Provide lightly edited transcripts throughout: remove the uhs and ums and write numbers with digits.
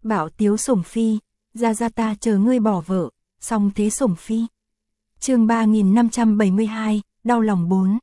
Bảo tiếu sủng phi, ra ta chờ ngươi bỏ vợ, xong thế sủng phi. Chương 3572, đau lòng 4.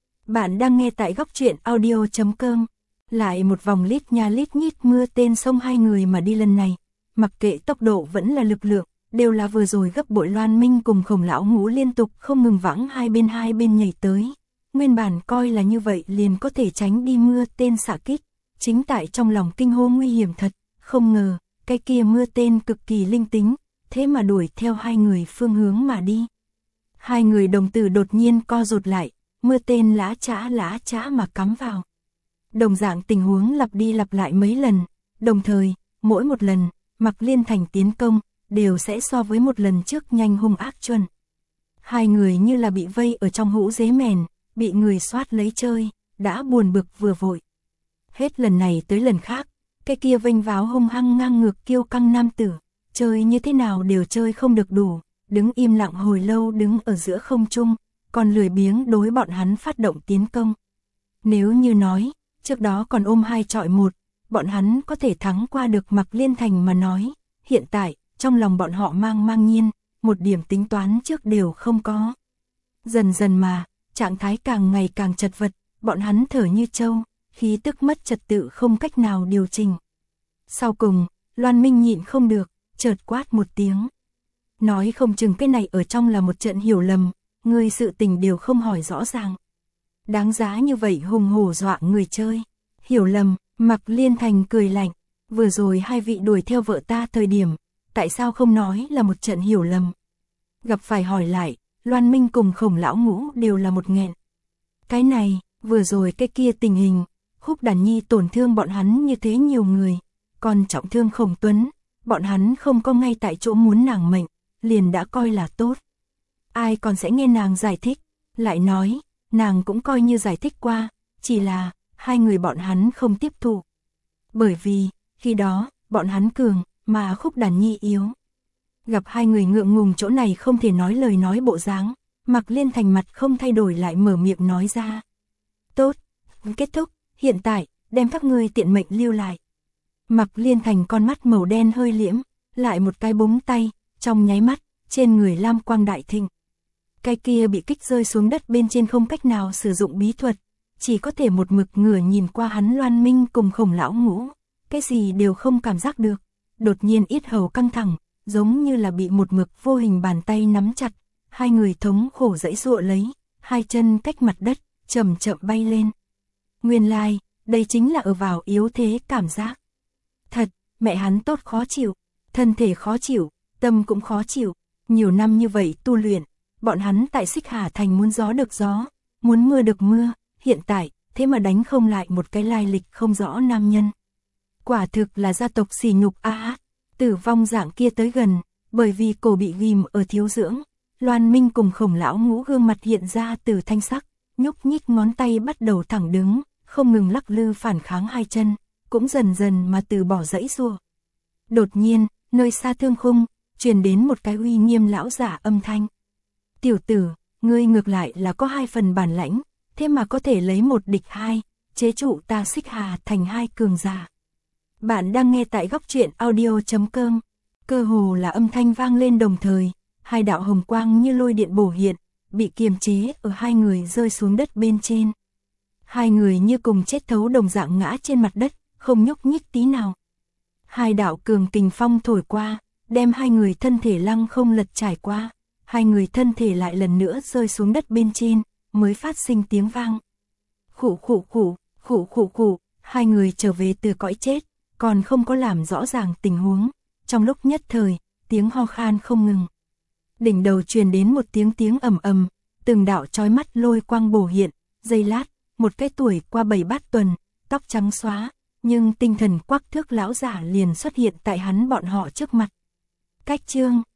Bạn đang nghe tại góc truyện audio.com. Lại một vòng lít nha lít nhít mưa tên xông hai người mà đi lần này, mặc kệ tốc độ vẫn là lực lượng, đều là vừa rồi gấp bội. Loan Minh cùng Khổng Lão Ngũ liên tục không ngừng vãng hai bên nhảy tới. Nguyên bản coi là như vậy liền có thể tránh đi mưa tên xạ kích, chính tại trong lòng kinh hô nguy hiểm thật, không ngờ, cái kia mưa tên cực kỳ linh tính, thế mà đuổi theo hai người phương hướng mà đi. Hai người đồng tử đột nhiên co rụt lại, mưa tên lã chã mà cắm vào. Đồng dạng tình huống lặp đi lặp lại mấy lần, đồng thời, mỗi một lần, Mạc Liên Thành tiến công, đều sẽ so với một lần trước nhanh hung ác chuẩn. Hai người như là bị vây ở trong hũ dế mèn, bị người soát lấy chơi, đã buồn bực vừa vội. Hết lần này tới lần khác, cái kia vênh váo hung hăng ngang ngược kiêu căng nam tử, chơi như thế nào đều chơi không được đủ, đứng im lặng hồi lâu đứng ở giữa không trung, còn lười biếng đối bọn hắn phát động tiến công. Nếu như nói, trước đó còn ôm 2 chọi 1, bọn hắn có thể thắng qua được Mạc Liên Thành mà nói, hiện tại, trong lòng bọn họ mang nhiên, một điểm tính toán trước đều không có. Dần dần mà, trạng thái càng ngày càng chật vật, bọn hắn thở như trâu, khí tức mất trật tự không cách nào điều chỉnh. Sau cùng, Loan Minh nhịn không được, chợt quát một tiếng. Nói không chừng cái này ở trong là một trận hiểu lầm, người sự tình đều không hỏi rõ ràng. Đáng giá như vậy hùng hổ dọa người chơi. Hiểu lầm, Mạc Liên Thành cười lạnh, vừa rồi hai vị đuổi theo vợ ta thời điểm, tại sao không nói là một trận hiểu lầm. Gặp phải hỏi lại, Loan Minh cùng Khổng Lão Ngũ đều là một nghẹn. Cái này, vừa rồi cái kia tình hình, Khúc Đàn Nhi tổn thương bọn hắn như thế nhiều người, còn trọng thương Khổng Tuấn, bọn hắn không có ngay tại chỗ muốn nàng mệnh, liền đã coi là tốt. Ai còn sẽ nghe nàng giải thích, lại nói, nàng cũng coi như giải thích qua, chỉ là, hai người bọn hắn không tiếp thụ. Bởi vì, khi đó, bọn hắn cường, mà Khúc Đàn Nhi yếu. Gặp hai người ngượng ngùng chỗ này không thể nói lời nói bộ dáng, Mạc Liên Thành mặt không thay đổi lại mở miệng nói ra. Tốt, kết thúc, hiện tại, đem các ngươi tiện mệnh lưu lại. Mạc Liên Thành con mắt màu đen hơi liễm, lại một cái búng tay, trong nháy mắt, trên người lam quang đại thịnh. Cái kia bị kích rơi xuống đất bên trên không cách nào sử dụng bí thuật, chỉ có thể một mực ngửa nhìn qua hắn. Loan Minh cùng Khổng Lão Ngũ, cái gì đều không cảm giác được, đột nhiên yết hầu căng thẳng, giống như là bị một mực vô hình bàn tay nắm chặt, hai người thống khổ giãy giụa lấy, hai chân cách mặt đất, chậm chậm bay lên. Nguyên lai, đây chính là ở vào yếu thế cảm giác. Thật, mẹ hắn tốt khó chịu, thân thể khó chịu, tâm cũng khó chịu, nhiều năm như vậy tu luyện, bọn hắn tại Xích Hà Thành muốn gió được gió, muốn mưa được mưa, hiện tại, thế mà đánh không lại một cái lai lịch không rõ nam nhân. Quả thực là gia tộc sỉ nhục a. Tử vong dạng kia tới gần, bởi vì cổ bị ghim ở thiếu dưỡng, Loan Minh cùng Khổng Lão Ngũ gương mặt hiện ra từ thanh sắc, nhúc nhích ngón tay bắt đầu thẳng đứng, không ngừng lắc lư phản kháng hai chân, cũng dần dần mà từ bỏ giãy giụa. Đột nhiên, nơi xa thương khung, truyền đến một cái uy nghiêm lão giả âm thanh. Tiểu tử, ngươi ngược lại là có 2 phần bản lãnh, thế mà có thể lấy 1 địch 2, chế trụ ta Xích Hà Thành 2 cường giả. Bạn đang nghe tại góc truyện audio.com. Cơ hồ là âm thanh vang lên đồng thời, 2 đạo hồng quang như lôi điện bổ hiện, bị kiềm chế ở hai người rơi xuống đất bên trên. Hai người như cùng chết thấu đồng dạng ngã trên mặt đất, không nhúc nhích tí nào. 2 đạo cường kình phong thổi qua, đem hai người thân thể lăng không lật trải qua, hai người thân thể lại lần nữa rơi xuống đất bên trên, mới phát sinh tiếng vang. Khụ, hai người trở về từ cõi chết, còn không có làm rõ ràng tình huống, trong lúc nhất thời, tiếng ho khan không ngừng. Đỉnh đầu truyền đến một tiếng ầm ầm, từng đạo chói mắt lôi quang bổ hiện, giây lát, một cái tuổi qua 7-8 tuần, tóc trắng xóa, nhưng tinh thần quắc thước lão giả liền xuất hiện tại hắn bọn họ trước mặt. Cách chương